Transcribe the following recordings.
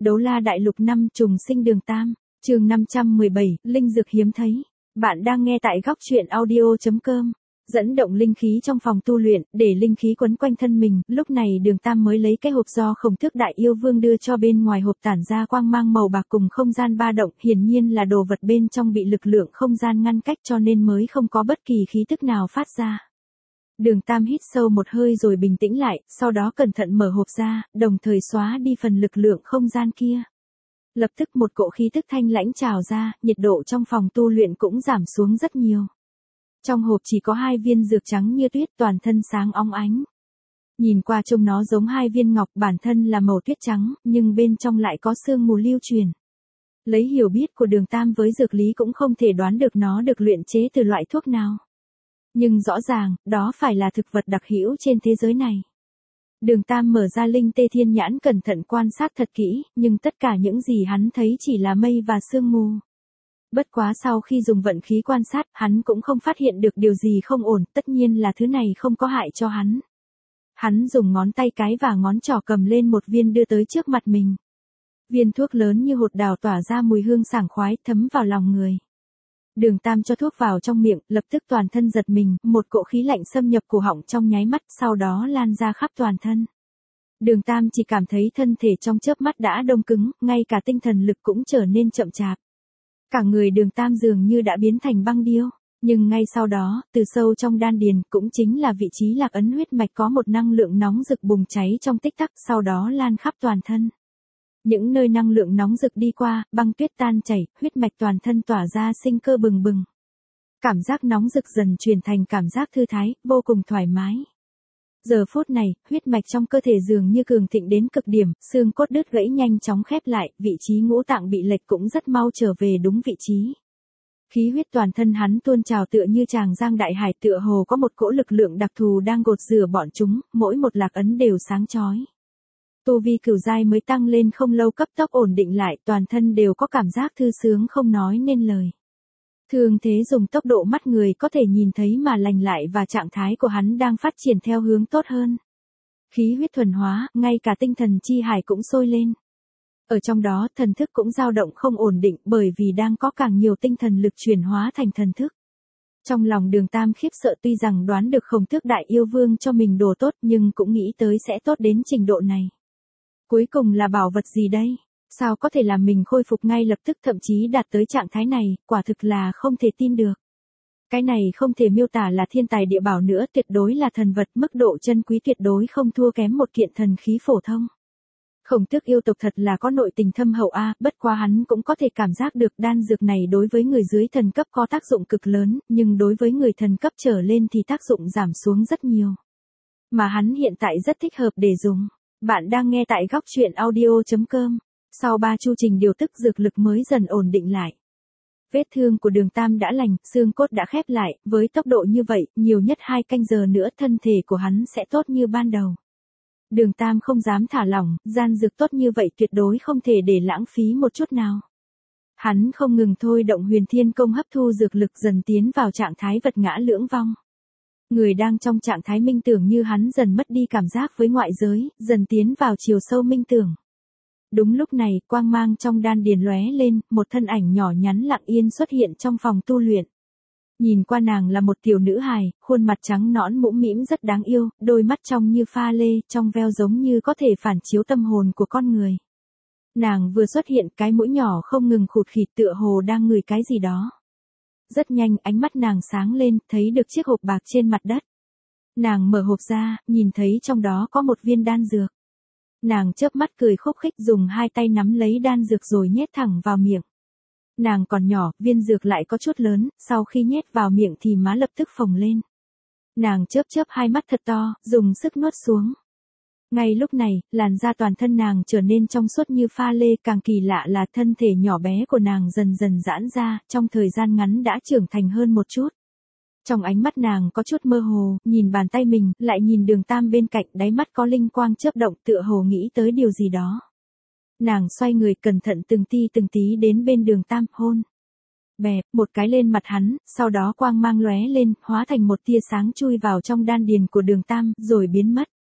Đấu La Đại Lục 5 trùng sinh Đường Tam, chương 517, linh dược hiếm thấy. Bạn đang nghe tại góc truyện audio.com. Dẫn động linh khí trong phòng tu luyện, để linh khí quấn quanh thân mình, lúc này Đường Tam mới lấy cái hộp do Khổng Tước Đại Yêu Vương đưa cho, bên ngoài hộp tản ra quang mang màu bạc cùng không gian ba động, hiển nhiên là đồ vật bên trong bị lực lượng không gian ngăn cách cho nên mới không có bất kỳ khí tức nào phát ra. Đường Tam hít sâu một hơi rồi bình tĩnh lại, sau đó cẩn thận mở hộp ra, đồng thời xóa đi phần lực lượng không gian kia. Lập tức một cỗ khí tức thanh lãnh trào ra, nhiệt độ trong phòng tu luyện cũng giảm xuống rất nhiều. Trong hộp chỉ có 2 viên dược trắng như tuyết, toàn thân sáng óng ánh. Nhìn qua trông nó giống 2 viên ngọc, bản thân là màu tuyết trắng, nhưng bên trong lại có sương mù lưu truyền. Lấy hiểu biết của Đường Tam với dược lý cũng không thể đoán được nó được luyện chế từ loại thuốc nào. Nhưng rõ ràng, đó phải là thực vật đặc hữu trên thế giới này. Đường Tam mở ra linh tê thiên nhãn cẩn thận quan sát thật kỹ, nhưng tất cả những gì hắn thấy chỉ là mây và sương mù. Bất quá sau khi dùng vận khí quan sát, hắn cũng không phát hiện được điều gì không ổn, tất nhiên là thứ này không có hại cho hắn. Hắn dùng ngón tay cái và ngón trỏ cầm lên một viên đưa tới trước mặt mình. Viên thuốc lớn như hột đào tỏa ra mùi hương sảng khoái, thấm vào lòng người. Đường Tam cho thuốc vào trong miệng, lập tức toàn thân giật mình, một cỗ khí lạnh xâm nhập cổ họng trong nháy mắt, sau đó lan ra khắp toàn thân. Đường Tam chỉ cảm thấy thân thể trong chớp mắt đã đông cứng, ngay cả tinh thần lực cũng trở nên chậm chạp. Cả người Đường Tam dường như đã biến thành băng điêu, nhưng ngay sau đó, từ sâu trong đan điền, cũng chính là vị trí lạc ấn huyết mạch, có một năng lượng nóng rực bùng cháy trong tích tắc, sau đó lan khắp toàn thân. Những nơi năng lượng nóng rực đi qua, băng tuyết tan chảy, huyết mạch toàn thân tỏa ra sinh cơ bừng bừng. Cảm giác nóng rực dần chuyển thành cảm giác thư thái, vô cùng thoải mái. Giờ phút này, huyết mạch trong cơ thể dường như cường thịnh đến cực điểm, xương cốt đứt gãy nhanh chóng khép lại, vị trí ngũ tạng bị lệch cũng rất mau trở về đúng vị trí. Khí huyết toàn thân hắn tuôn trào tựa như tràng giang đại hải, tựa hồ có một cỗ lực lượng đặc thù đang gột rửa bọn chúng, mỗi một lạc ấn đều sáng chói. Tu vi cửu giai mới tăng lên không lâu cấp tốc ổn định lại, toàn thân đều có cảm giác thư sướng không nói nên lời. Thường thế dùng tốc độ mắt người có thể nhìn thấy mà lành lại, và trạng thái của hắn đang phát triển theo hướng tốt hơn. Khí huyết thuần hóa, ngay cả tinh thần chi hải cũng sôi lên. Ở trong đó, thần thức cũng dao động không ổn định, bởi vì đang có càng nhiều tinh thần lực chuyển hóa thành thần thức. Trong lòng Đường Tam khiếp sợ, tuy rằng đoán được Khổng Tước Đại Yêu Vương cho mình đồ tốt, nhưng cũng nghĩ tới sẽ tốt đến trình độ này. Cuối cùng là bảo vật gì đây? Sao có thể làm mình khôi phục ngay lập tức, thậm chí đạt tới trạng thái này, quả thực là không thể tin được. Cái này không thể miêu tả là thiên tài địa bảo nữa, tuyệt đối là thần vật, mức độ chân quý tuyệt đối không thua kém một kiện thần khí phổ thông. Khổng Tước yêu tộc thật là có nội tình thâm hậu a, bất quá hắn cũng có thể cảm giác được đan dược này đối với người dưới thần cấp có tác dụng cực lớn, nhưng đối với người thần cấp trở lên thì tác dụng giảm xuống rất nhiều. Mà hắn hiện tại rất thích hợp để dùng. Bạn đang nghe tại góc truyện audio.com. Sau 3 chu trình điều tức, dược lực mới dần ổn định lại. Vết thương của Đường Tam đã lành, xương cốt đã khép lại, với tốc độ như vậy, nhiều nhất 2 canh giờ nữa thân thể của hắn sẽ tốt như ban đầu. Đường Tam không dám thả lỏng, gian dược tốt như vậy tuyệt đối không thể để lãng phí một chút nào. Hắn không ngừng thôi động Huyền Thiên Công hấp thu dược lực, dần tiến vào trạng thái vật ngã lưỡng vong. Người đang trong trạng thái minh tưởng như hắn dần mất đi cảm giác với ngoại giới, dần tiến vào chiều sâu minh tưởng. Đúng lúc này, quang mang trong đan điền lóe lên, một thân ảnh nhỏ nhắn lặng yên xuất hiện trong phòng tu luyện. Nhìn qua nàng là một tiểu nữ hài, khuôn mặt trắng nõn mũm mĩm rất đáng yêu, đôi mắt trong như pha lê, trong veo giống như có thể phản chiếu tâm hồn của con người. Nàng vừa xuất hiện, cái mũi nhỏ không ngừng khụt khịt, tựa hồ đang ngửi cái gì đó. Rất nhanh, ánh mắt nàng sáng lên, thấy được chiếc hộp bạc trên mặt đất. Nàng mở hộp ra, nhìn thấy trong đó có một viên đan dược. Nàng chớp mắt cười khúc khích, dùng 2 tay nắm lấy đan dược rồi nhét thẳng vào miệng. Nàng còn nhỏ, viên dược lại có chút lớn, sau khi nhét vào miệng thì má lập tức phồng lên. Nàng chớp 2 mắt thật to, dùng sức nuốt xuống. Ngay lúc này, làn da toàn thân nàng trở nên trong suốt như pha lê, càng kỳ lạ là thân thể nhỏ bé của nàng dần dần giãn ra, trong thời gian ngắn đã trưởng thành hơn một chút. Trong ánh mắt nàng có chút mơ hồ, nhìn bàn tay mình, lại nhìn Đường Tam bên cạnh, đáy mắt có linh quang chớp động, tựa hồ nghĩ tới điều gì đó. Nàng xoay người cẩn thận từng tí đến bên Đường Tam, hôn. Bẹp, một cái lên mặt hắn, sau đó quang mang lóe lên, hóa thành một tia sáng chui vào trong đan điền của Đường Tam, rồi biến mất.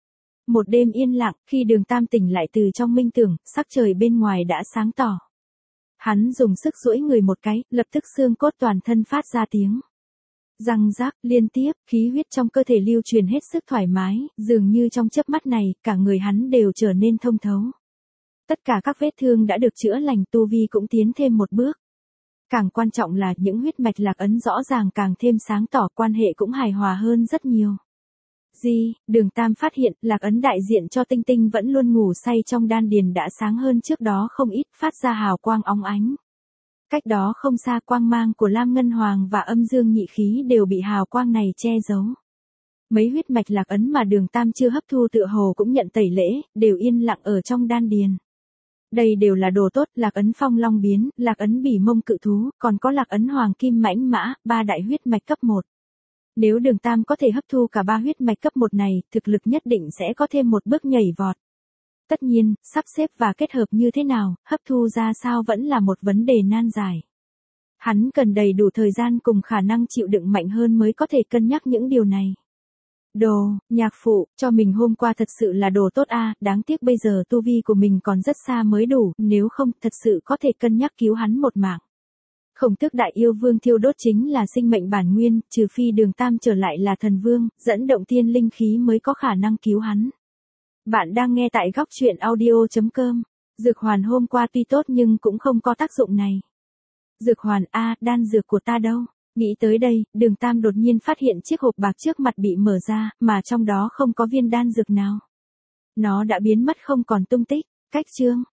Một đêm yên lặng, khi Đường Tam tỉnh lại từ trong minh tưởng, sắc trời bên ngoài đã sáng tỏ. Hắn dùng sức duỗi người một cái, lập tức xương cốt toàn thân phát ra tiếng răng rắc liên tiếp, khí huyết trong cơ thể lưu truyền hết sức thoải mái, dường như trong chớp mắt này, cả người hắn đều trở nên thông thấu. Tất cả các vết thương đã được chữa lành, tu vi cũng tiến thêm một bước. Càng quan trọng là những huyết mạch lạc ấn rõ ràng càng thêm sáng tỏ, quan hệ cũng hài hòa hơn rất nhiều. Đường Tam phát hiện, lạc ấn đại diện cho tinh tinh vẫn luôn ngủ say trong đan điền đã sáng hơn trước đó không ít, phát ra hào quang óng ánh. Cách đó không xa, quang mang của Lam Ngân Hoàng và âm dương nhị khí đều bị hào quang này che giấu. Mấy huyết mạch lạc ấn mà Đường Tam chưa hấp thu tựa hồ cũng nhận tẩy lễ, đều yên lặng ở trong đan điền. Đây đều là đồ tốt, lạc ấn phong long biến, lạc ấn bỉ mông cự thú, còn có lạc ấn hoàng kim mãnh mã, 3 đại huyết mạch cấp 1. Nếu Đường Tam có thể hấp thu cả 3 huyết mạch cấp 1 này, thực lực nhất định sẽ có thêm một bước nhảy vọt. Tất nhiên, sắp xếp và kết hợp như thế nào, hấp thu ra sao vẫn là một vấn đề nan giải. Hắn cần đầy đủ thời gian cùng khả năng chịu đựng mạnh hơn mới có thể cân nhắc những điều này. Nhạc phụ, cho mình hôm qua thật sự là đồ tốt a, đáng tiếc bây giờ tu vi của mình còn rất xa mới đủ, nếu không, thật sự có thể cân nhắc cứu hắn một mạng. Khổng Tước đại yêu vương thiêu đốt chính là sinh mệnh bản nguyên, trừ phi Đường Tam trở lại là thần vương, dẫn động thiên linh khí mới có khả năng cứu hắn. Bạn đang nghe tại góc truyện audio.com. Dược hoàn hôm qua tuy tốt nhưng cũng không có tác dụng này. Dược hoàn a, đan dược của ta đâu? Nghĩ tới đây, Đường Tam đột nhiên phát hiện chiếc hộp bạc trước mặt bị mở ra, mà trong đó không có viên đan dược nào. Nó đã biến mất không còn tung tích. Cách chương